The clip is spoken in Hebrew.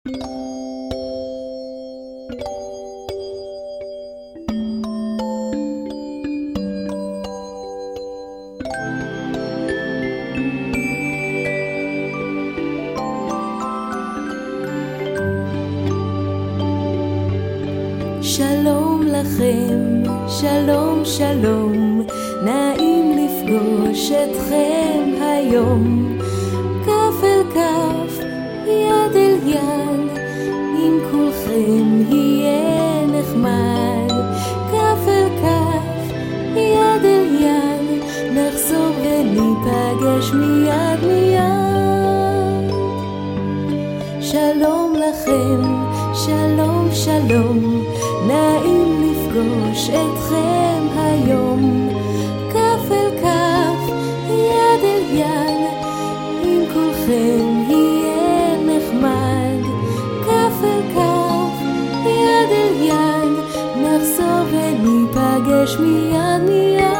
שלום לכם, שלום שלום, נעים לפגוש אתכם היום, כף אל כף, יד אל יד, עם כולכם יהיה נחמד, כף אל כף, יד אל יד, נחזור וניפגש מיד מיד. שלום לכם, שלום שלום, נעים לפגוש אתכם היום, כף אל כף, יד אל יד, עם כולכם יהיה נחמד, כף אל כף, יד אל יד, נחזור וניפגש מיד מיד.